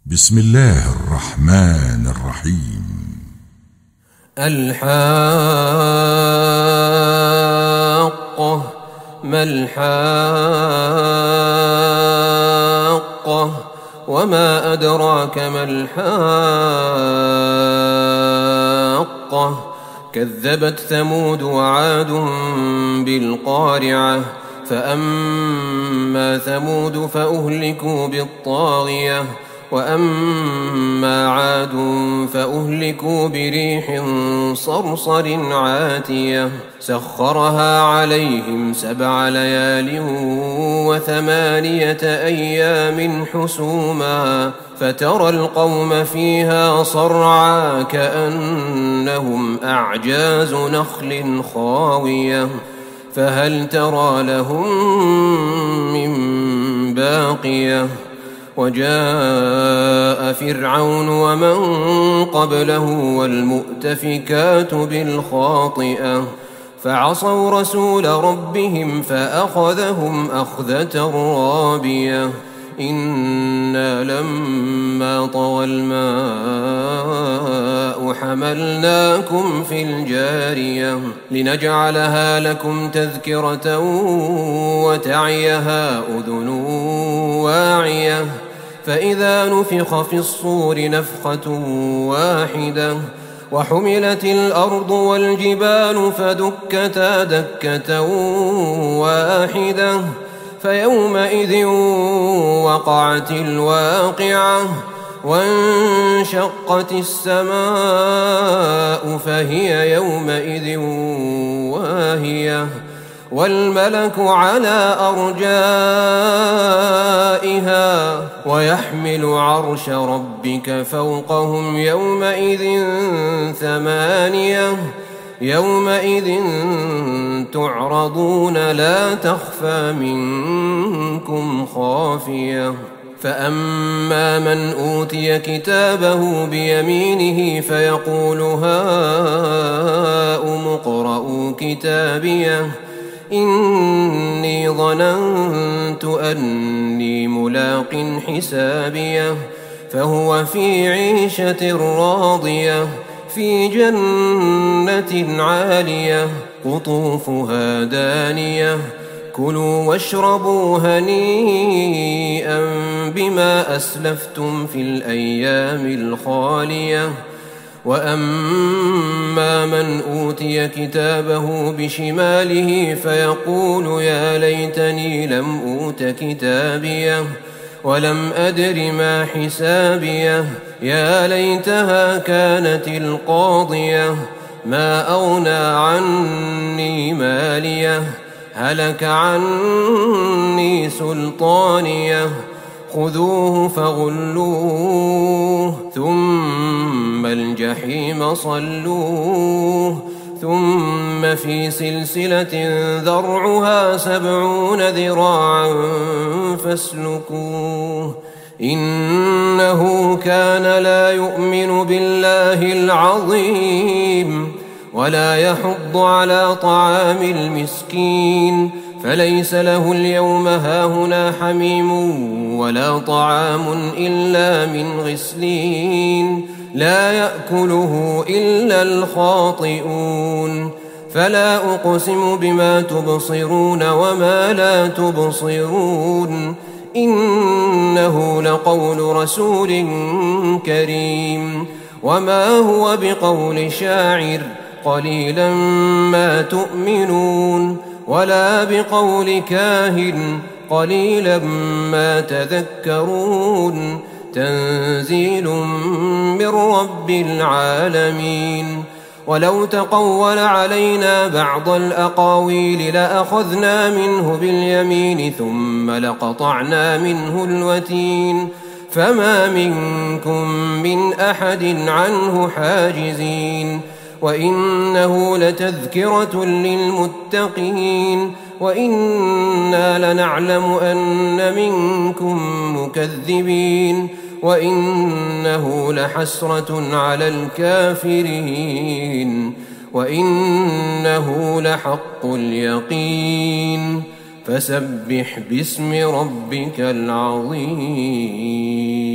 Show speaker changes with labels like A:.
A: بسم الله الرحمن الرحيم.
B: الحاقة ما الحاقة وما أدراك ما الحاقة كذبت ثمود وعاد بالقارعة فأما ثمود فأهلكوا بالطاغية وأما عاد فأهلكوا بريح صرصر عاتية سخرها عليهم 7 ليال و8 أيام حسوما فترى القوم فيها صرعى كأنهم أعجاز نخل خاوية فهل ترى لهم من باقية وجاء فرعون ومن قبله والمؤتفكات بالخاطئة فعصوا رسول ربهم فأخذهم أخذة رابية إنا لما طغى الماء حملناكم في الجارية لنجعلها لكم تذكرة وتعيها أذن واعية فإذا نفخ في الصور نفخة واحدة وحملت الأرض والجبال فدكتا دكة واحدة فيومئذ وقعت الواقعة وانشقت السماء فهي يومئذ واهية والملك على أرجائها ويحمل عرش ربك فوقهم يومئذ 8 يومئذ تعرضون لا تخفى منكم خافية فأما من أوتي كتابه بيمينه فيقول هاؤم اقرءوا كتابيه إني ظننت أني ملاق حسابيه فهو في عيشة راضية في جنة عالية قطوفها دانية كلوا واشربوا هنيئا بما أسلفتم في الأيام الخالية وأما من أوتي كتابه بشماله فيقول يا ليتني لم أوت كتابيه ولم أدر ما حسابيه يا ليتها كانت القاضية ما أغنى عني ماليه هلك عني سلطانيه خذوه فغلوه ثم الجحيم صلوه ثم في سلسلة ذرعها 70 ذراعا فاسلكوه إنه كان لا يؤمن بالله العظيم ولا يحض على طعام المسكين فليس له اليوم هاهنا حميم ولا طعام إلا من غسلين لا يأكله إلا الخاطئون فلا أقسم بما تبصرون وما لا تبصرون إنه لقول رسول كريم وما هو بقول شاعر قليلا ما تؤمنون ولا بقول كاهن قليلا ما تذكرون تنزيل من رب العالمين ولو تقول علينا بعض الأقاويل لأخذنا منه باليمين ثم لقطعنا منه الوتين فما منكم من أحد عنه حاجزين وإنه لتذكرة للمتقين وإنا لنعلم أن منكم مكذبين وإنه لحسرة على الكافرين وإنه لحق اليقين فسبح باسم ربك العظيم.